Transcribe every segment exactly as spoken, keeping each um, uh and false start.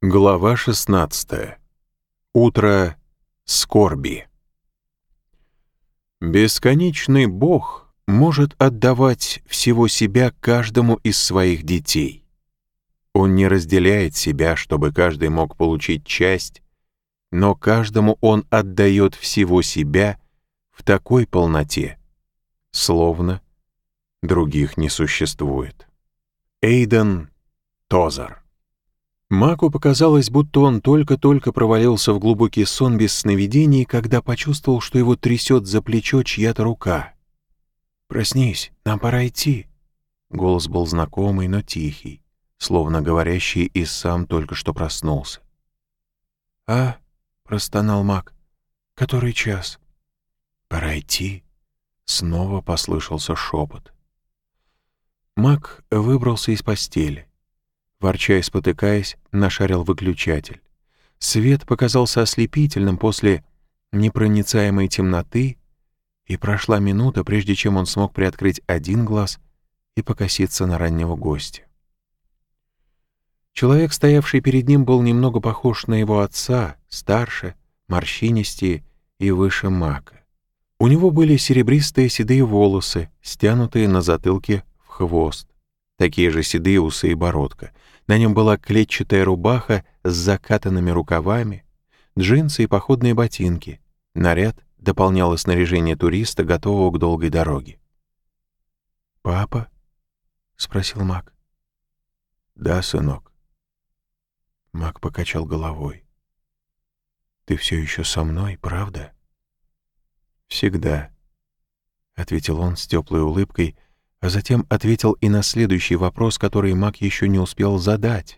Глава шестнадцатая. Утро скорби. Бесконечный Бог может отдавать всего себя каждому из своих детей. Он не разделяет себя, чтобы каждый мог получить часть, но каждому Он отдает всего себя в такой полноте, словно других не существует. Эйден Тозер. Маку показалось, будто он только-только провалился в глубокий сон без сновидений, когда почувствовал, что его трясет за плечо чья-то рука. «Проснись, нам пора идти». Голос был знакомый, но тихий, словно говорящий и сам только что проснулся. «А?» — простонал Мак. «Который час?» «Пора идти», — снова послышался шепот. Мак выбрался из постели. Ворча и спотыкаясь, нашарил выключатель. Свет показался ослепительным после непроницаемой темноты, и прошла минута, прежде чем он смог приоткрыть один глаз и покоситься на раннего гостя. Человек, стоявший перед ним, был немного похож на его отца, старше, морщинистее и выше Мака. У него были серебристые седые волосы, стянутые на затылке в хвост, такие же седые усы и бородка. На нем была клетчатая рубаха с закатанными рукавами, джинсы и походные ботинки. Наряд дополняло снаряжение туриста, готового к долгой дороге. «Папа?» — спросил Мак. «Да, сынок». Мак покачал головой. «Ты все еще со мной, правда?» «Всегда», — ответил он с теплой улыбкой, а затем ответил и на следующий вопрос, который Мак еще не успел задать.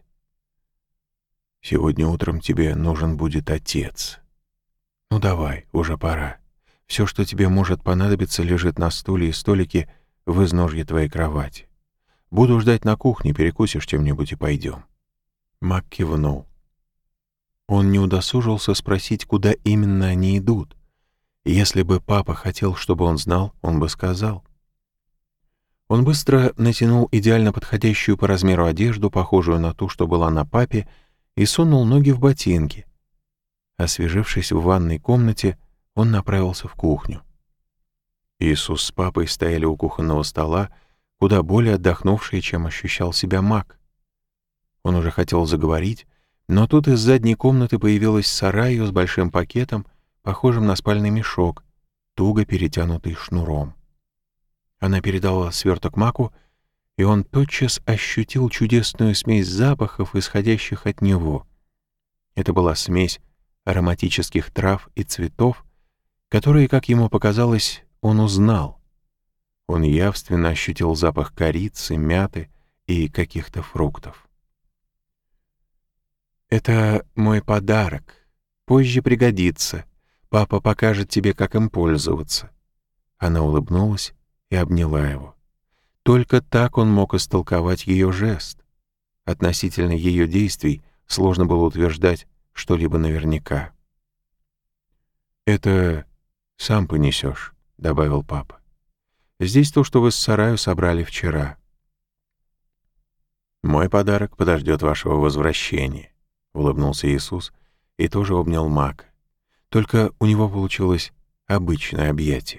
«Сегодня утром тебе нужен будет отец. Ну давай, уже пора. Все, что тебе может понадобиться, лежит на стуле и столике в изножье твоей кровати. Буду ждать на кухне, перекусишь чем-нибудь и пойдем». Мак кивнул. Он не удосужился спросить, куда именно они идут. Если бы папа хотел, чтобы он знал, он бы сказал. Он быстро натянул идеально подходящую по размеру одежду, похожую на ту, что была на папе, и сунул ноги в ботинки. Освежившись в ванной комнате, он направился в кухню. Иисус с папой стояли у кухонного стола, куда более отдохнувшие, чем ощущал себя Мак. Он уже хотел заговорить, но тут из задней комнаты появилась Сарайю с большим пакетом, похожим на спальный мешок, туго перетянутый шнуром. Она передала сверток Маку, и он тотчас ощутил чудесную смесь запахов, исходящих от него. Это была смесь ароматических трав и цветов, которые, как ему показалось, он узнал. Он явственно ощутил запах корицы, мяты и каких-то фруктов. «Это мой подарок. Позже пригодится. Папа покажет тебе, как им пользоваться». Она улыбнулась и обняла его. Только так он мог истолковать ее жест. Относительно ее действий сложно было утверждать что-либо наверняка. «Это сам понесешь», — добавил папа. «Здесь то, что вы с Сараю собрали вчера». «Мой подарок подождет вашего возвращения», — улыбнулся Иисус и тоже обнял Мака. Только у него получилось обычное объятие.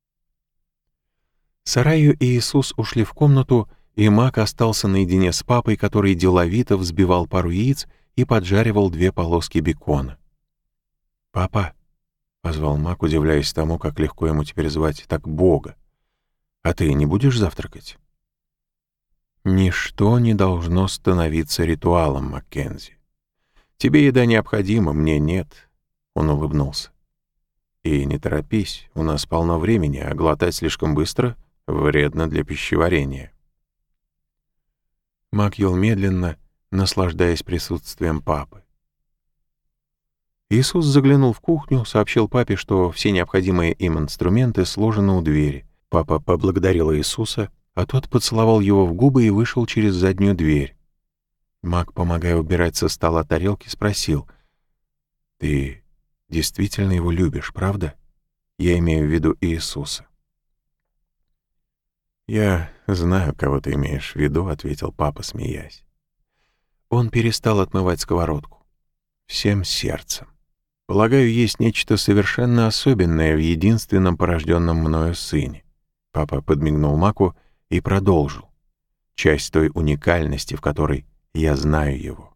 Сараю и Иисус ушли в комнату, и Мак остался наедине с папой, который деловито взбивал пару яиц и поджаривал две полоски бекона. «Папа», — позвал Мак, удивляясь тому, как легко ему теперь звать так Бога, «а ты не будешь завтракать?» «Ничто не должно становиться ритуалом, Маккензи. Тебе еда необходима, мне нет», — он улыбнулся. «И не торопись, у нас полно времени, а глотать слишком быстро вредно для пищеварения». Мак ел медленно, наслаждаясь присутствием папы. Иисус заглянул в кухню, сообщил папе, что все необходимые им инструменты сложены у двери. Папа поблагодарил Иисуса, а тот поцеловал его в губы и вышел через заднюю дверь. Мак, помогая убирать со стола тарелки, спросил: «Ты действительно его любишь, правда? Я имею в виду Иисуса». «Я знаю, кого ты имеешь в виду», — ответил папа, смеясь. Он перестал отмывать сковородку. Всем сердцем. Полагаю, есть нечто совершенно особенное в единственном порожденном мною сыне. Папа подмигнул Маку и продолжил. Часть той уникальности, в которой я знаю его.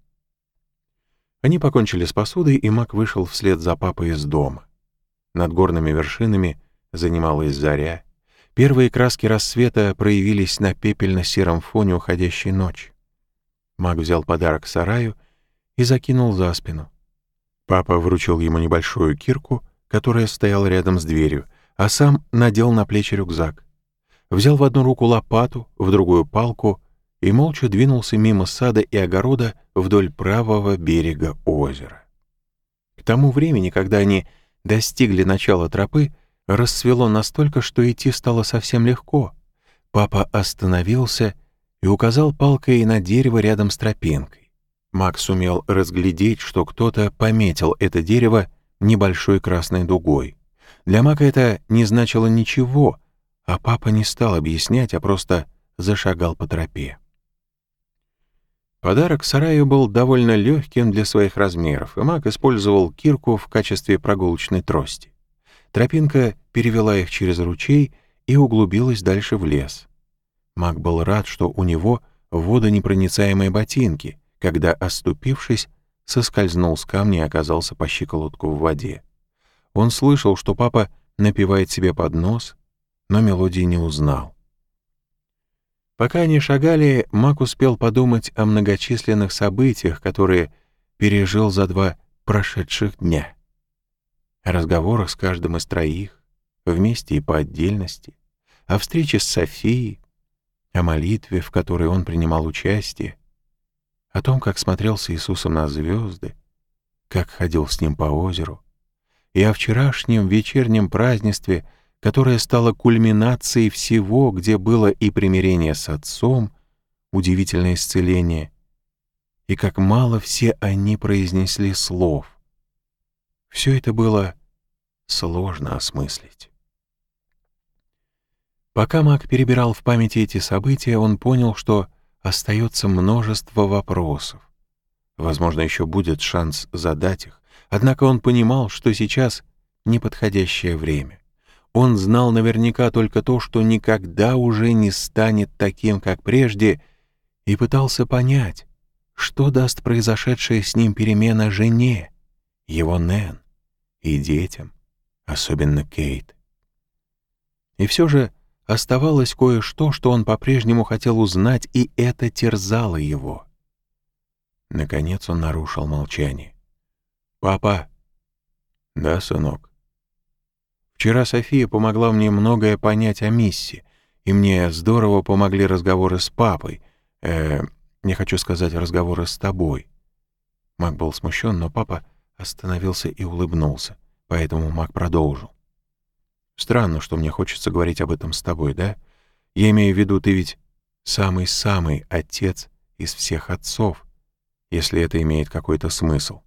Они покончили с посудой, и Мак вышел вслед за папой из дома. Над горными вершинами занималась заря. Первые краски рассвета проявились на пепельно-сером фоне уходящей ночи. Мак взял подарок сараю и закинул за спину. Папа вручил ему небольшую кирку, которая стояла рядом с дверью, а сам надел на плечи рюкзак. Взял в одну руку лопату, в другую палку и молча двинулся мимо сада и огорода вдоль правого берега озера. К тому времени, когда они достигли начала тропы, рассвело настолько, что идти стало совсем легко. Папа остановился и указал палкой на дерево рядом с тропинкой. Мак сумел разглядеть, что кто-то пометил это дерево небольшой красной дугой. Для Мака это не значило ничего, а папа не стал объяснять, а просто зашагал по тропе. Подарок сараю был довольно легким для своих размеров, и Мак использовал кирку в качестве прогулочной трости. Тропинка перевела их через ручей и углубилась дальше в лес. Мак был рад, что у него водонепроницаемые ботинки, когда, оступившись, соскользнул с камня и оказался по щиколотку в воде. Он слышал, что папа напевает себе под нос, но мелодии не узнал. Пока они шагали, Мак успел подумать о многочисленных событиях, которые пережил за два прошедших дня. О разговорах с каждым из троих, вместе и по отдельности, о встрече с Софией, о молитве, в которой он принимал участие, о том, как смотрел с Иисусом на звезды, как ходил с ним по озеру, и о вчерашнем вечернем празднестве, которое стало кульминацией всего, где было и примирение с Отцом, удивительное исцеление, и как мало все они произнесли слов. Все это было сложно осмыслить. Пока Мак перебирал в памяти эти события, он понял, что остается множество вопросов. Возможно, еще будет шанс задать их, однако он понимал, что сейчас неподходящее время. Он знал наверняка только то, что никогда уже не станет таким, как прежде, и пытался понять, что даст произошедшая с ним перемена жене, его Нэн, и детям, особенно Кейт. И все же оставалось кое-что, что он по-прежнему хотел узнать, и это терзало его. Наконец он нарушил молчание. «Папа!» «Да, сынок?» «Вчера София помогла мне многое понять о Миссе, и мне здорово помогли разговоры с папой. Э, я хочу сказать, разговоры с тобой». Мак был смущен, но папа остановился и улыбнулся, поэтому Мак продолжил. «Странно, что мне хочется говорить об этом с тобой, да? Я имею в виду, ты ведь самый-самый отец из всех отцов, если это имеет какой-то смысл».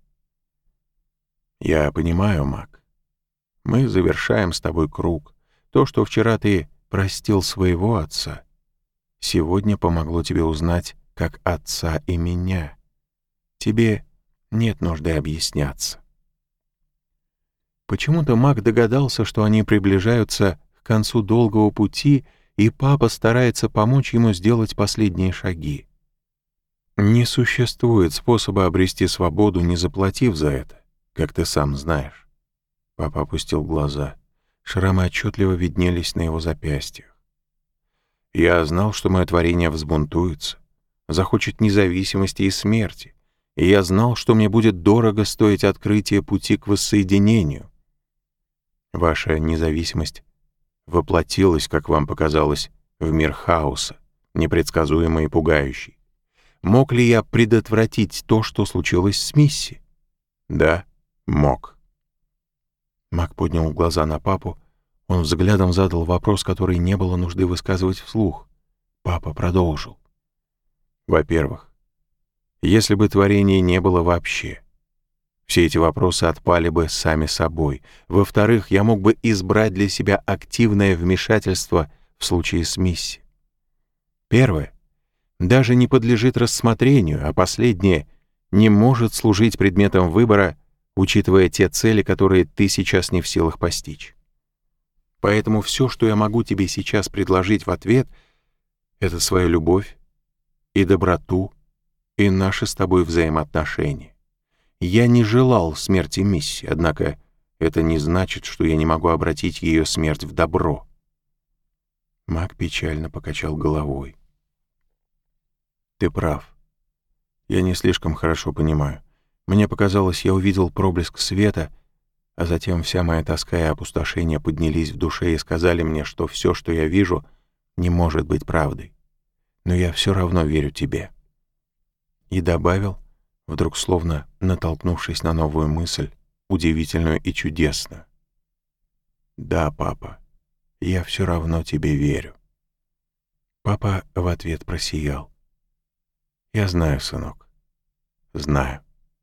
«Я понимаю, Мак. Мы завершаем с тобой круг. То, что вчера ты простил своего отца, сегодня помогло тебе узнать, как отца и меня. Тебе нет нужды объясняться». Почему-то Мак догадался, что они приближаются к концу долгого пути, и папа старается помочь ему сделать последние шаги. Не существует способа обрести свободу, не заплатив за это, как ты сам знаешь. Папа опустил глаза. Шрамы отчетливо виднелись на его запястьях. Я знал, что мое творение взбунтуется, захочет независимости и смерти, и я знал, что мне будет дорого стоить открытие пути к воссоединению. Ваша независимость воплотилась, как вам показалось, в мир хаоса, непредсказуемый и пугающий. Мог ли я предотвратить то, что случилось с Мисси? Да, мог. Мак поднял глаза на папу. Он взглядом задал вопрос, который не было нужды высказывать вслух. Папа продолжил. Во-первых, если бы творения не было вообще, все эти вопросы отпали бы сами собой. Во-вторых, я мог бы избрать для себя активное вмешательство в случае с Мисси. Первое. даже не подлежит рассмотрению, а последнее не может служить предметом выбора, учитывая те цели, которые ты сейчас не в силах постичь. Поэтому все, что я могу тебе сейчас предложить в ответ, это свою любовь и доброту, и наши с тобой взаимоотношения. Я не желал смерти Мисси, однако это не значит, что я не могу обратить ее смерть в добро. Мак печально покачал головой. Ты прав. Я не слишком хорошо понимаю. Мне показалось, я увидел проблеск света, а затем вся моя тоска и опустошение поднялись в душе и сказали мне, что все, что я вижу, не может быть правдой. Но я все равно верю тебе. И добавил, вдруг словно натолкнувшись на новую мысль, удивительную и чудесную. Да, папа, я все равно тебе верю. Папа в ответ просиял. Я знаю, сынок, знаю.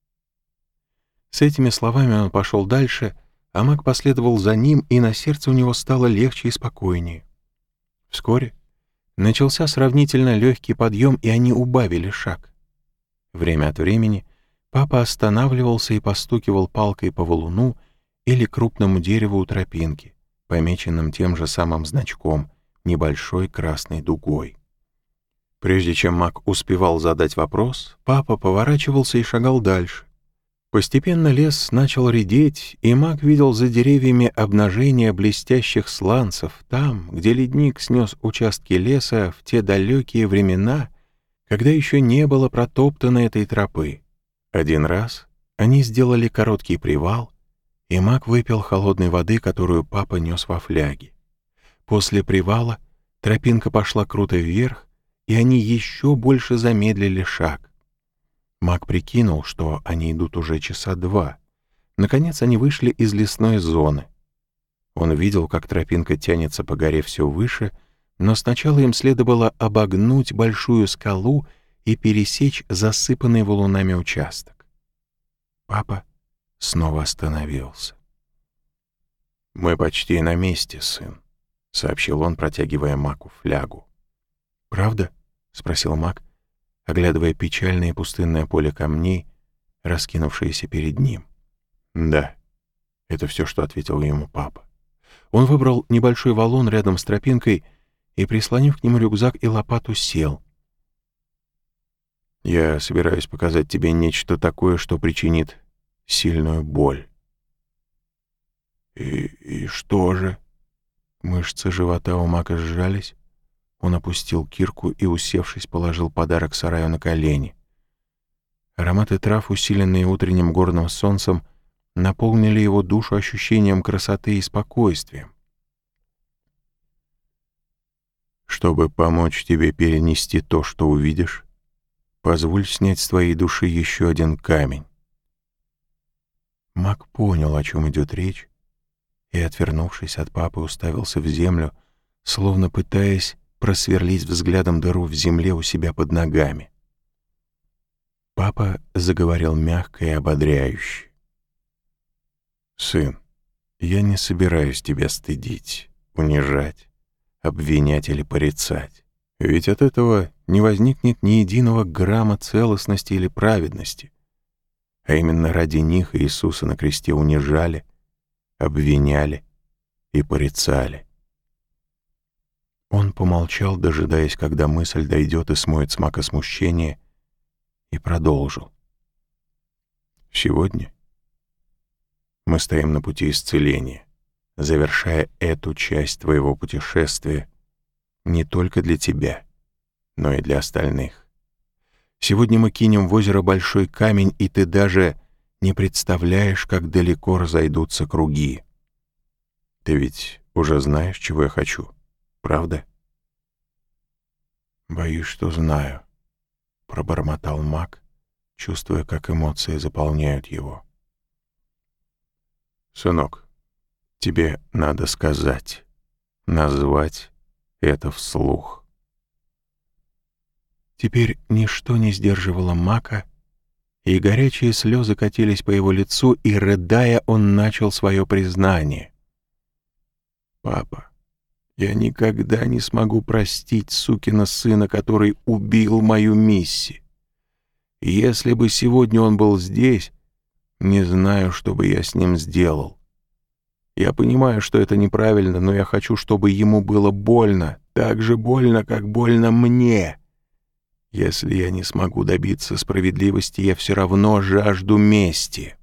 С этими словами он пошел дальше, а Мак последовал за ним, и на сердце у него стало легче и спокойнее. Вскоре начался сравнительно легкий подъем, и они убавили шаг. Время от времени папа останавливался и постукивал палкой по валуну или крупному дереву у тропинки, помеченным тем же самым значком, небольшой красной дугой. Прежде чем Мак успевал задать вопрос, папа поворачивался и шагал дальше. Постепенно лес начал редеть, и Мак видел за деревьями обнажение блестящих сланцев там, где ледник снес участки леса в те далекие времена, когда еще не было протоптано этой тропы. Один раз они сделали короткий привал, и Мак выпил холодной воды, которую папа нес во фляге. После привала тропинка пошла круто вверх, и они еще больше замедлили шаг. Мак прикинул, что они идут уже часа два. Наконец они вышли из лесной зоны. Он видел, как тропинка тянется по горе все выше, но сначала им следовало обогнуть большую скалу и пересечь засыпанный валунами участок. Папа снова остановился. «Мы почти на месте, сын», — сообщил он, протягивая Маку флягу. «Правда?» — спросил Мак, оглядывая печальное и пустынное поле камней, раскинувшееся перед ним. «Да», — это все, что ответил ему папа. Он выбрал небольшой валун рядом с тропинкой и, прислонив к нему рюкзак и лопату, сел. «Я собираюсь показать тебе нечто такое, что причинит сильную боль». «И, и что же?» Мышцы живота у Мака сжались. Он опустил кирку и, усевшись, положил подарок сараю на колени. Ароматы трав, усиленные утренним горным солнцем, наполнили его душу ощущением красоты и спокойствия. «Чтобы помочь тебе перенести то, что увидишь, позволь снять с твоей души еще один камень». Мак понял, о чем идет речь, и, отвернувшись от папы, уставился в землю, словно пытаясь просверлить взглядом дыру в земле у себя под ногами. Папа заговорил мягко и ободряюще. «Сын, я не собираюсь тебя стыдить, унижать, обвинять или порицать. Ведь от этого не возникнет ни единого грамма целостности или праведности. А именно ради них Иисуса на кресте унижали, обвиняли и порицали». Он помолчал, дожидаясь, когда мысль дойдет и смоет с Мака смущение, и продолжил. «Сегодня мы стоим на пути исцеления, завершая эту часть твоего путешествия не только для тебя, но и для остальных. Сегодня мы кинем в озеро большой камень, и ты даже не представляешь, как далеко разойдутся круги. Ты ведь уже знаешь, чего я хочу, правда?» «Боюсь, что знаю», — пробормотал Мак, чувствуя, как эмоции заполняют его. «Сынок, тебе надо сказать, назвать это вслух». Теперь ничто не сдерживало Мака, и горячие слезы катились по его лицу, и, рыдая, он начал свое признание. «Папа, Я никогда не смогу простить сукина сына, который убил мою Мисси. И если бы сегодня он был здесь, не знаю, что бы я с ним сделал. Я понимаю, что это неправильно, но я хочу, чтобы ему было больно, так же больно, как больно мне. Если я не смогу добиться справедливости, я все равно жажду мести».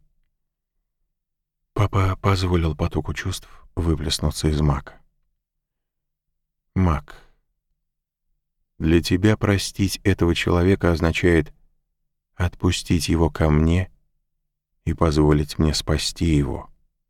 Папа позволил потоку чувств выплеснуться из Мака. «Мак, для тебя простить этого человека означает отпустить его ко мне и позволить мне спасти его».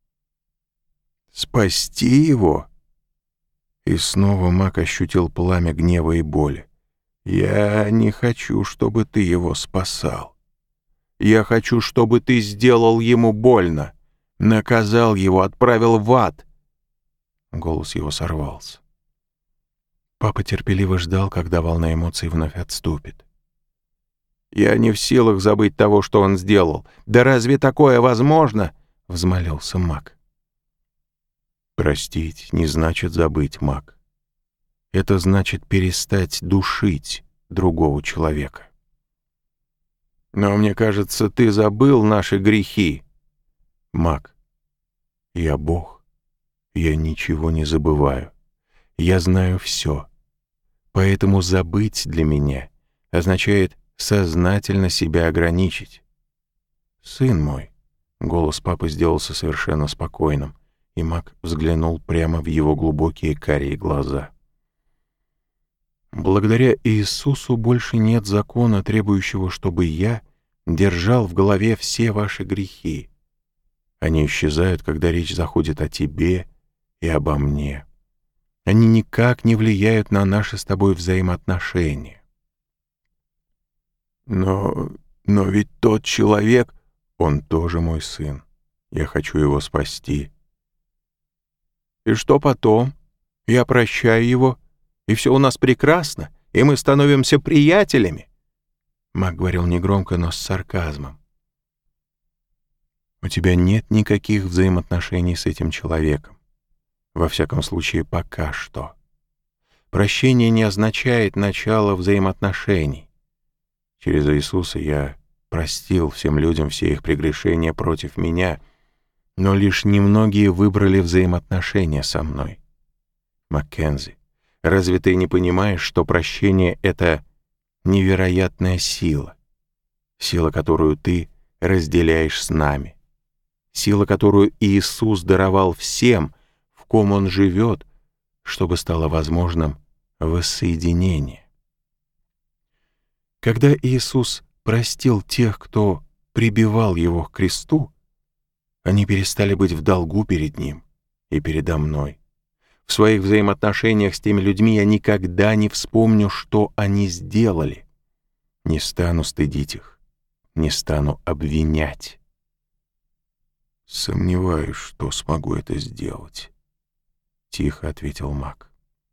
«Спасти его?» И снова Мак ощутил пламя гнева и боли. «Я не хочу, чтобы ты его спасал. Я хочу, чтобы ты сделал ему больно, наказал его, отправил в ад». Голос его сорвался. Папа терпеливо ждал, когда волна эмоций вновь отступит. «Я не в силах забыть того, что он сделал. Да разве такое возможно?» — взмолился Мак. «Простить не значит забыть, Мак. Это значит перестать душить другого человека». «Но мне кажется, ты забыл наши грехи». «Мак, я Бог. Я ничего не забываю. Я знаю все. Поэтому забыть для меня означает сознательно себя ограничить». «Сын мой», — голос папы сделался совершенно спокойным, и Мак взглянул прямо в его глубокие карие глаза. «Благодаря Иисусу больше нет закона, требующего, чтобы я держал в голове все ваши грехи. Они исчезают, когда речь заходит о тебе и обо мне. Они никак не влияют на наши с тобой взаимоотношения». «Но... но ведь тот человек, он тоже мой сын. Я хочу его спасти». «И что потом? Я прощаю его, и все у нас прекрасно, и мы становимся приятелями?» Мак говорил негромко, но с сарказмом. «У тебя нет никаких взаимоотношений с этим человеком. Во всяком случае, пока что. Прощение не означает начало взаимоотношений. Через Иисуса я простил всем людям все их прегрешения против меня, но лишь немногие выбрали взаимоотношения со мной. Маккензи, разве ты не понимаешь, что прощение — это невероятная сила, сила, которую ты разделяешь с нами, сила, которую Иисус даровал всем, в ком Он живет, чтобы стало возможным воссоединение? Когда Иисус простил тех, кто прибивал Его к кресту, они перестали быть в долгу перед Ним и передо мной. В своих взаимоотношениях с теми людьми я никогда не вспомню, что они сделали. Не стану стыдить их, не стану обвинять. «Сомневаюсь, что смогу это сделать», — тихо ответил Мак.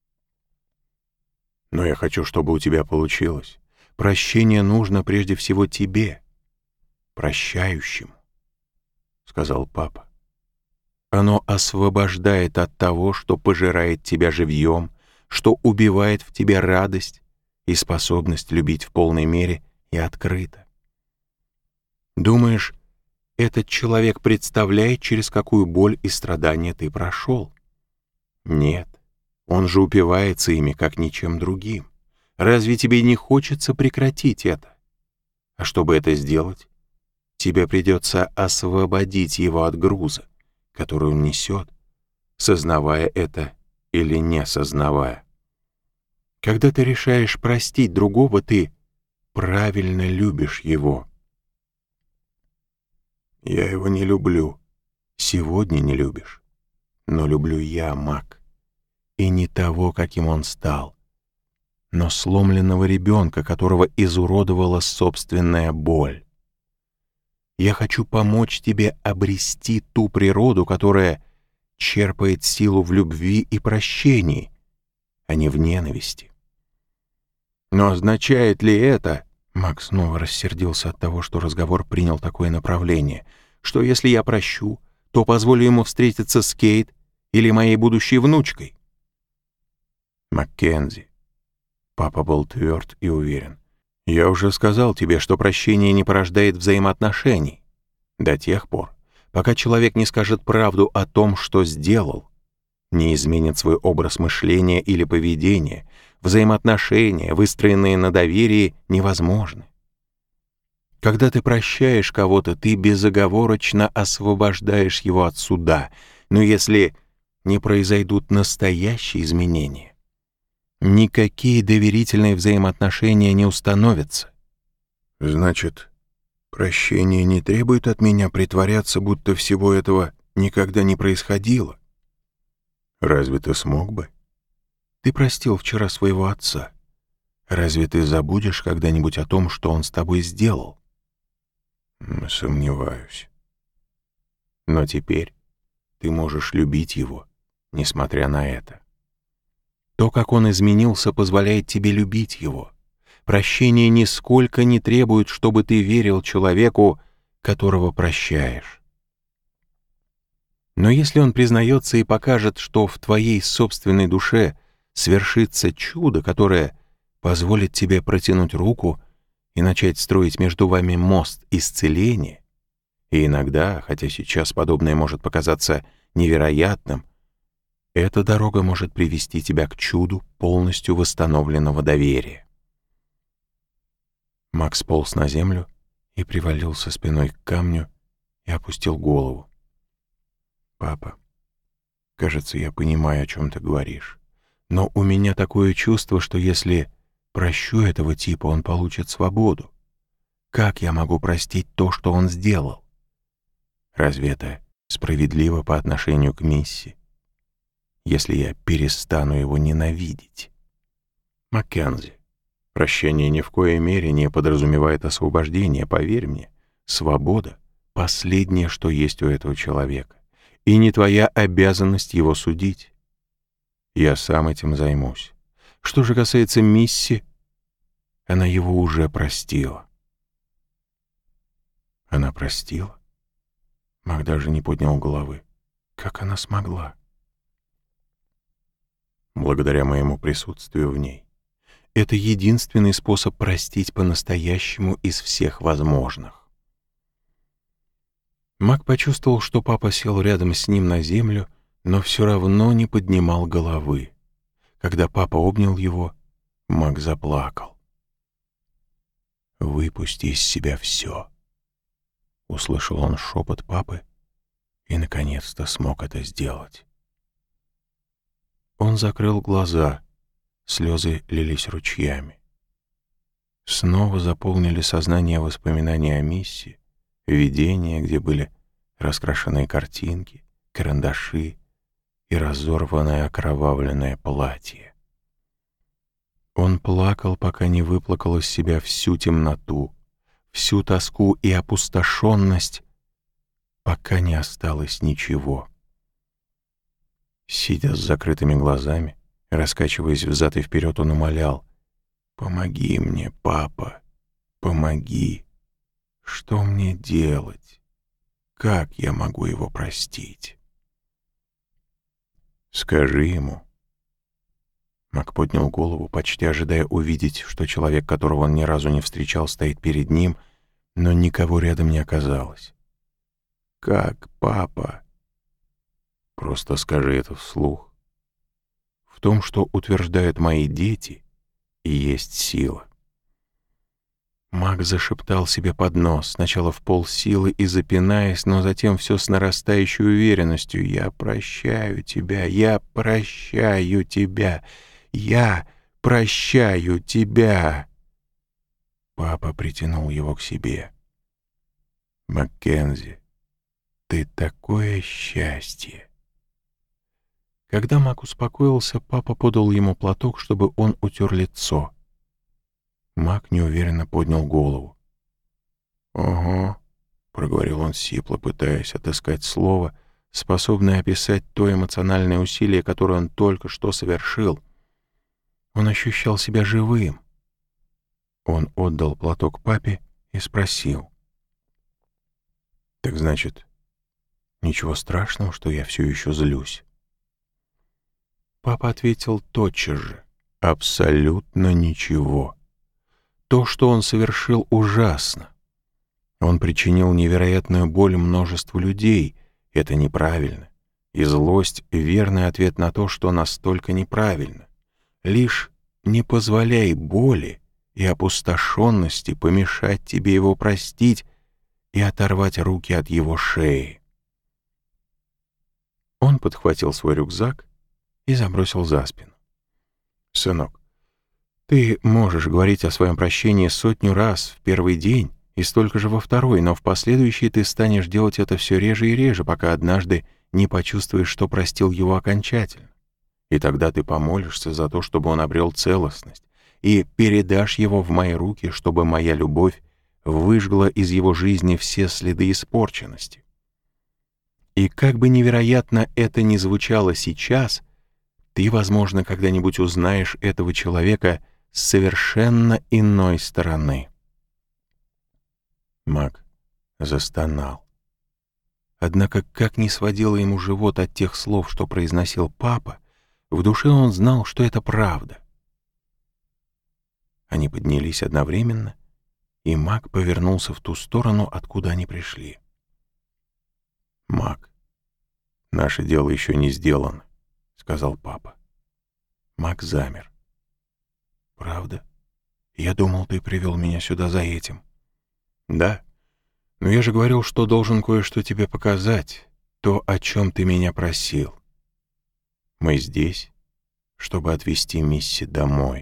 «Но я хочу, чтобы у тебя получилось. Прощение нужно прежде всего тебе, прощающему», — сказал папа. «Оно освобождает от того, что пожирает тебя живьем, что убивает в тебе радость и способность любить в полной мере и открыто. Думаешь, этот человек представляет, через какую боль и страдания ты прошел? Нет, он же упивается ими, как ничем другим. Разве тебе не хочется прекратить это? А чтобы это сделать, тебе придется освободить его от груза, который он несет, сознавая это или не сознавая. Когда ты решаешь простить другого, ты правильно любишь его». «Я его не люблю. Сегодня не любишь. Но люблю я, Мак. И не того, каким он стал, но сломленного ребенка, которого изуродовала собственная боль. Я хочу помочь тебе обрести ту природу, которая черпает силу в любви и прощении, а не в ненависти». «Но означает ли это...» Мак снова рассердился от того, что разговор принял такое направление, что если я прощу, то позволю ему встретиться с Кейт или моей будущей внучкой. Маккензи. Папа был тверд и уверен. Я уже сказал тебе, что прощение не порождает взаимоотношений. До тех пор, пока человек не скажет правду о том, что сделал, не изменит свой образ мышления или поведения, взаимоотношения, выстроенные на доверии, невозможны. Когда ты прощаешь кого-то, ты безоговорочно освобождаешь его от суда, но если не произойдут настоящие изменения, никакие доверительные взаимоотношения не установятся. Значит, прощение не требует от меня притворяться, будто всего этого никогда не происходило. Разве ты смог бы? Ты простил вчера своего отца. Разве ты забудешь когда-нибудь о том, что он с тобой сделал? Сомневаюсь. Но теперь ты можешь любить его, несмотря на это. То, как он изменился, позволяет тебе любить его. Прощение нисколько не требует, чтобы ты верил человеку, которого прощаешь. Но если он признается и покажет, что в твоей собственной душе свершится чудо, которое позволит тебе протянуть руку и начать строить между вами мост исцеления, и иногда, хотя сейчас подобное может показаться невероятным, эта дорога может привести тебя к чуду полностью восстановленного доверия. Макс полз на землю и привалился спиной к камню и опустил голову. «Папа, кажется, я понимаю, о чем ты говоришь, но у меня такое чувство, что если прощу этого типа, он получит свободу. Как я могу простить то, что он сделал? Разве это справедливо по отношению к Мисси, если я перестану его ненавидеть? Маккензи, прощение ни в коей мере не подразумевает освобождение, поверь мне. Свобода — последнее, что есть у этого человека, и не твоя обязанность его судить. Я сам этим займусь. Что же касается Мисси, она его уже простила. Она простила? Мак даже не поднял головы. Как она смогла? Благодаря моему присутствию в ней. Это единственный способ простить по-настоящему из всех возможных. Мак почувствовал, что папа сел рядом с ним на землю, но все равно не поднимал головы. Когда папа обнял его, Мак заплакал. «Выпусти из себя все», — услышал он шепот папы и, наконец-то, смог это сделать. Он закрыл глаза, слезы лились ручьями. Снова заполнили сознание воспоминания о Мисси, видения, где были раскрашенные картинки, карандаши и разорванное окровавленное платье. Он плакал, пока не выплакал из себя всю темноту, всю тоску и опустошенность, пока не осталось ничего. Сидя с закрытыми глазами, раскачиваясь взад и вперед, он умолял: «Помоги мне, папа, помоги. Что мне делать? Как я могу его простить?» «Скажи ему». Мак поднял голову, почти ожидая увидеть, что человек, которого он ни разу не встречал, стоит перед ним, но никого рядом не оказалось. «Как, папа?» «Просто скажи это вслух. В том, что утверждают мои дети, и есть сила». Мак зашептал себе под нос, сначала в полсилы и запинаясь, но затем все с нарастающей уверенностью: «Я прощаю тебя, я прощаю тебя, я прощаю тебя». Папа притянул его к себе. «Маккензи, ты такое счастье!» Когда Мак успокоился, папа подал ему платок, чтобы он утер лицо. Мак неуверенно поднял голову. «Ого», — проговорил он сипло, пытаясь отыскать слово, способное описать то эмоциональное усилие, которое он только что совершил. Он ощущал себя живым. Он отдал платок папе и спросил: «Так значит, ничего страшного, что я все еще злюсь?» Папа ответил тотчас же: абсолютно ничего. То, что он совершил, ужасно. Он причинил невероятную боль множеству людей. Это неправильно. И злость — верный ответ на то, что настолько неправильно. Лишь не позволяй боли и опустошенности помешать тебе его простить и оторвать руки от его шеи. Он подхватил свой рюкзак и забросил за спину. «Сынок, ты можешь говорить о своем прощении сотню раз в первый день и столько же во второй, но в последующие ты станешь делать это все реже и реже, пока однажды не почувствуешь, что простил его окончательно. И тогда ты помолишься за то, чтобы он обрел целостность, и передашь его в мои руки, чтобы моя любовь выжгла из его жизни все следы испорченности. И как бы невероятно это ни звучало сейчас, ты, возможно, когда-нибудь узнаешь этого человека с совершенно иной стороны». Мак застонал. Однако, как ни сводило ему живот от тех слов, что произносил папа, в душе он знал, что это правда. Они поднялись одновременно, и Мак повернулся в ту сторону, откуда они пришли. «Мак, наше дело еще не сделано», — сказал папа. Мак замер. «Правда? Я думал, ты привел меня сюда за этим». «Да, но я же говорил, что должен кое-что тебе показать, то, о чем ты меня просил. Мы здесь, чтобы отвезти Мисси домой».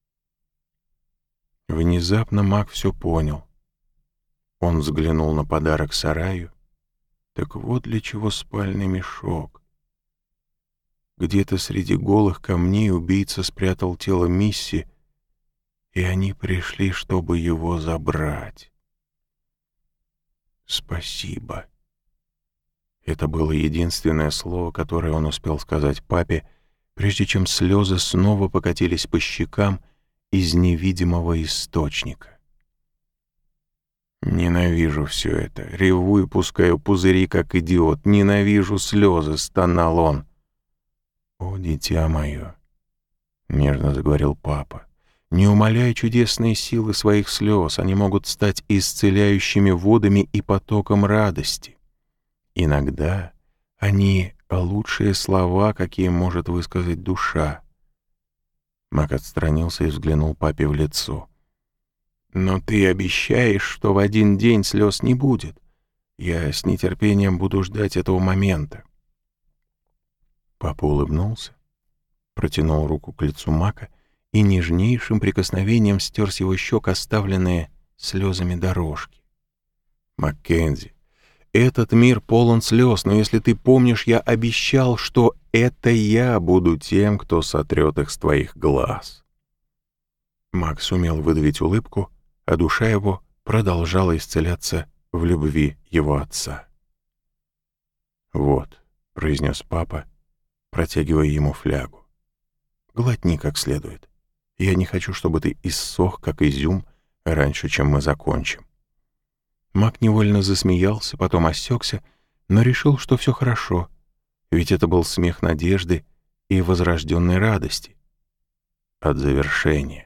Внезапно Мак все понял. Он взглянул на подарок сараю. Так вот для чего спальный мешок. Где-то среди голых камней убийца спрятал тело Мисси, и они пришли, чтобы его забрать. «Спасибо». Это было единственное слово, которое он успел сказать папе, прежде чем слезы снова покатились по щекам из невидимого источника. «Ненавижу все это. Реву и пускаю пузыри, как идиот. Ненавижу слезы», — стонал он. «О, дитя мое», — нежно заговорил папа, — «не умаляй чудесные силы своих слез. Они могут стать исцеляющими водами и потоком радости. Иногда они — лучшие слова, какие может высказать душа». Мак отстранился и взглянул папе в лицо. «Но ты обещаешь, что в один день слез не будет. Я с нетерпением буду ждать этого момента». Папа улыбнулся, протянул руку к лицу Мака и нежнейшим прикосновением стер с его щек оставленные слезами дорожки. «Маккензи, этот мир полон слез, но если ты помнишь, я обещал, что это я буду тем, кто сотрет их с твоих глаз». Мак сумел выдавить улыбку, а душа его продолжала исцеляться в любви его отца. «Вот», — произнес папа, протягивая ему флягу, — «глотни как следует. Я не хочу, чтобы ты иссох, как изюм, раньше, чем мы закончим». Мак невольно засмеялся, потом осекся, но решил, что все хорошо, ведь это был смех надежды и возрожденной радости от завершения.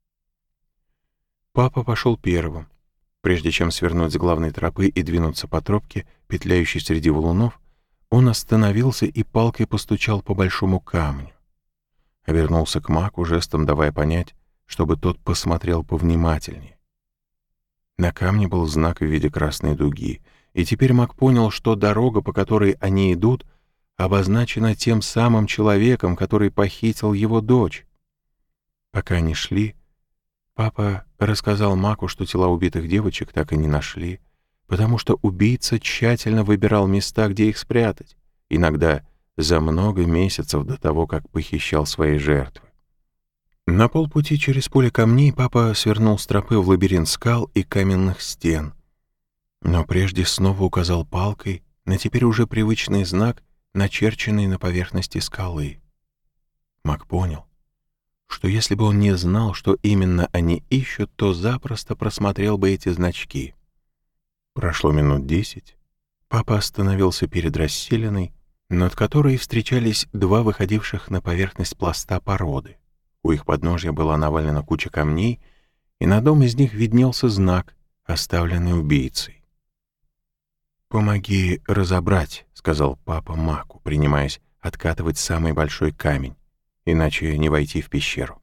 Папа пошел первым. Прежде чем свернуть с главной тропы и двинуться по тропке, петляющей среди валунов, он остановился и палкой постучал по большому камню. Обернулся к Маку, жестом давая понять, чтобы тот посмотрел повнимательнее. На камне был знак в виде красной дуги, и теперь Мак понял, что дорога, по которой они идут, обозначена тем самым человеком, который похитил его дочь. Пока они шли, папа рассказал Маку, что тела убитых девочек так и не нашли, потому что убийца тщательно выбирал места, где их спрятать, иногда за много месяцев до того, как похищал свои жертвы. На полпути через поле камней папа свернул с тропы в лабиринт скал и каменных стен, но прежде снова указал палкой на теперь уже привычный знак, начерченный на поверхности скалы. Мак понял, что если бы он не знал, что именно они ищут, то запросто просмотрел бы эти значки. Прошло минут десять. Папа остановился перед расселенной, над которой встречались два выходивших на поверхность пласта породы. У их подножья была навалена куча камней, и на одном из них виднелся знак, оставленный убийцей. «Помоги разобрать», — сказал папа Маку, принимаясь откатывать самый большой камень, иначе не войти в пещеру.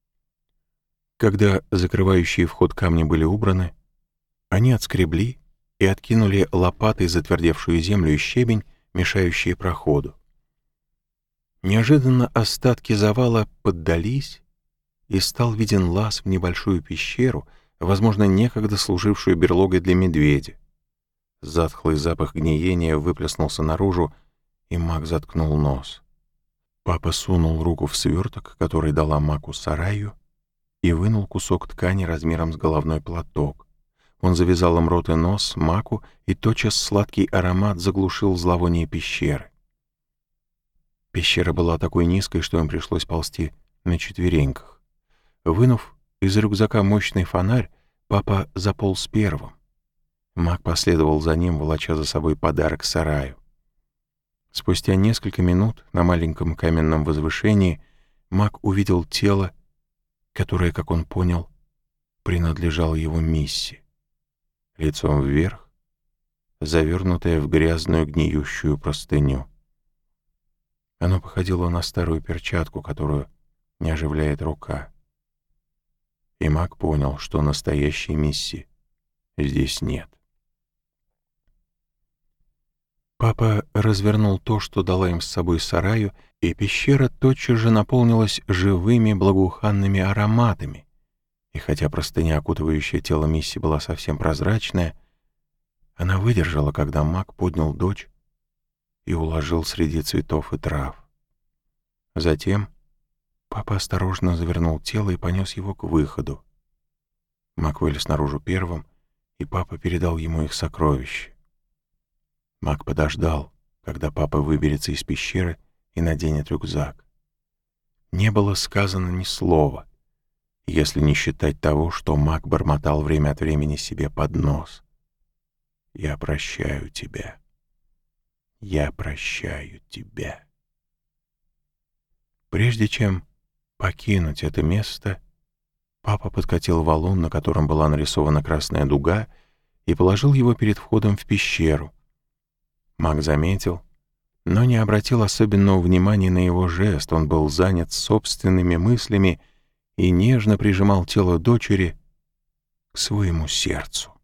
Когда закрывающие вход камни были убраны, они отскребли и откинули лопатой затвердевшую землю и щебень, мешающие проходу. Неожиданно остатки завала поддались, и стал виден лаз в небольшую пещеру, возможно, некогда служившую берлогой для медведя. Затхлый запах гниения выплеснулся наружу, и Мак заткнул нос. Папа сунул руку в сверток, который дала Маку Сараю, и вынул кусок ткани размером с головной платок. Он завязал им рот и нос Маку, и тотчас сладкий аромат заглушил зловоние пещеры. Пещера была такой низкой, что им пришлось ползти на четвереньках. Вынув из рюкзака мощный фонарь, папа заполз первым. Мак последовал за ним, волоча за собой подарок Сараю. Спустя несколько минут на маленьком каменном возвышении Мак увидел тело, которое, как он понял, принадлежало его Мисси. Лицом вверх, завернутое в грязную гниющую простыню. Оно походило на старую перчатку, которую не оживляет рука. И Мак понял, что настоящей Мисси здесь нет. Папа развернул то, что дала им с собой Сараю, и пещера тотчас же наполнилась живыми благоуханными ароматами. И хотя простыня, окутывающая тело Мисси, была совсем прозрачная, она выдержала, когда Мак поднял дочь и уложил среди цветов и трав. Затем папа осторожно завернул тело и понес его к выходу. Мак вылез наружу первым, и папа передал ему их сокровища. Мак подождал, когда папа выберется из пещеры и наденет рюкзак. Не было сказано ни слова, если не считать того, что Мак бормотал время от времени себе под нос. «Я прощаю тебя. Я прощаю тебя». Прежде чем покинуть это место, папа подкатил валун, на котором была нарисована красная дуга, и положил его перед входом в пещеру. Мак заметил, но не обратил особенного внимания на его жест. Он был занят собственными мыслями и нежно прижимал тело дочери к своему сердцу.